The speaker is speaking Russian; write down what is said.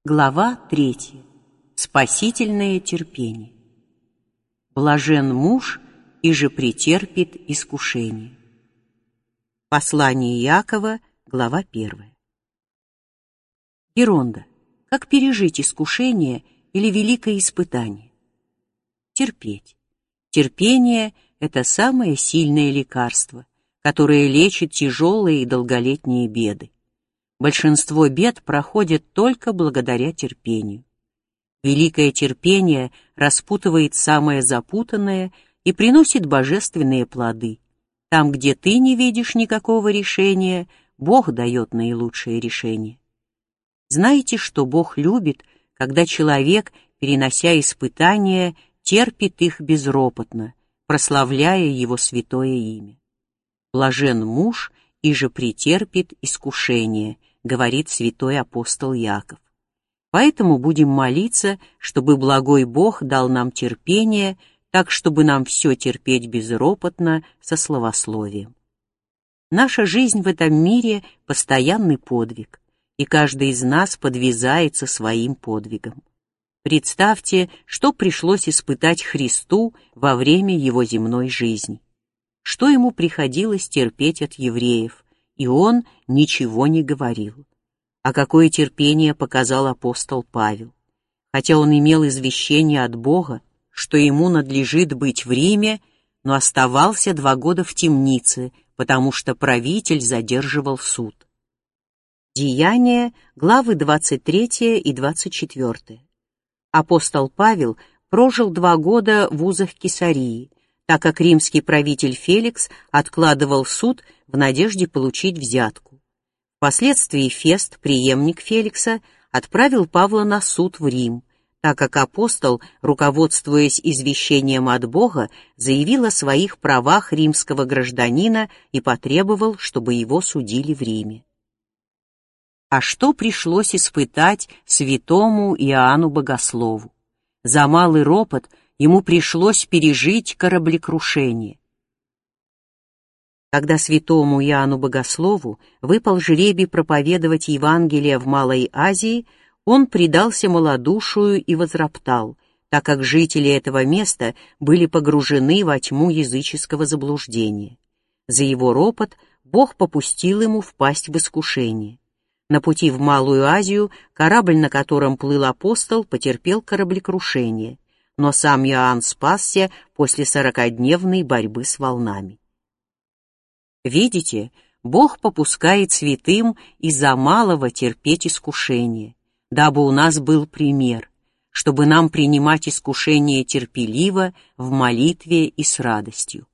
Глава 3. Спасительное терпение. Блажен муж, иже претерпит искушение. Послание Иакова, глава 1. Геронда. Как пережить искушение или великое испытание? Терпеть. Терпение – это самое сильное лекарство, которое лечит тяжелые и долголетние беды. Большинство бед проходят только благодаря терпению. Великое терпение распутывает самое запутанное и приносит божественные плоды. Там, где ты не видишь никакого решения, Бог дает наилучшее решение. Знаете, что Бог любит, когда человек, перенося испытания, терпит их безропотно, прославляя Его святое имя. Блажен муж, иже претерпит искушение, говорит святой апостол Иаков. Поэтому будем молиться, чтобы благой Бог дал нам терпение, так, чтобы нам все терпеть безропотно, со славословием. Наша жизнь в этом мире — постоянный подвиг, и каждый из нас подвязается своим подвигом. Представьте, что пришлось испытать Христу во время Его земной жизни. Что Ему приходилось терпеть от евреев, и Он ничего не говорил. А какое терпение показал апостол Павел. Хотя он имел извещение от Бога, что ему надлежит быть в Риме, но оставался 2 года в темнице, потому что правитель задерживал суд. Деяния, главы 23 и 24. Апостол Павел прожил 2 года в узах Кесарии, так как римский правитель Феликс откладывал суд в надежде получить взятку. Впоследствии Фест, преемник Феликса, отправил Павла на суд в Рим, так как апостол, руководствуясь извещением от Бога, заявил о своих правах римского гражданина и потребовал, чтобы его судили в Риме. А что пришлось испытать святому Иоанну Богослову? За малый ропот ему пришлось пережить кораблекрушение. Когда святому Иоанну Богослову выпал жребий проповедовать Евангелие в Малой Азии, он предался малодушию и возроптал, так как жители этого места были погружены во тьму языческого заблуждения. За его ропот Бог попустил ему впасть в искушение. На пути в Малую Азию корабль, на котором плыл апостол, потерпел кораблекрушение, но сам Иоанн спасся после 40-дневной борьбы с волнами. Видите, Бог попускает святым из-за малого терпеть искушение, дабы у нас был пример, чтобы нам принимать искушение терпеливо, в молитве и с радостью.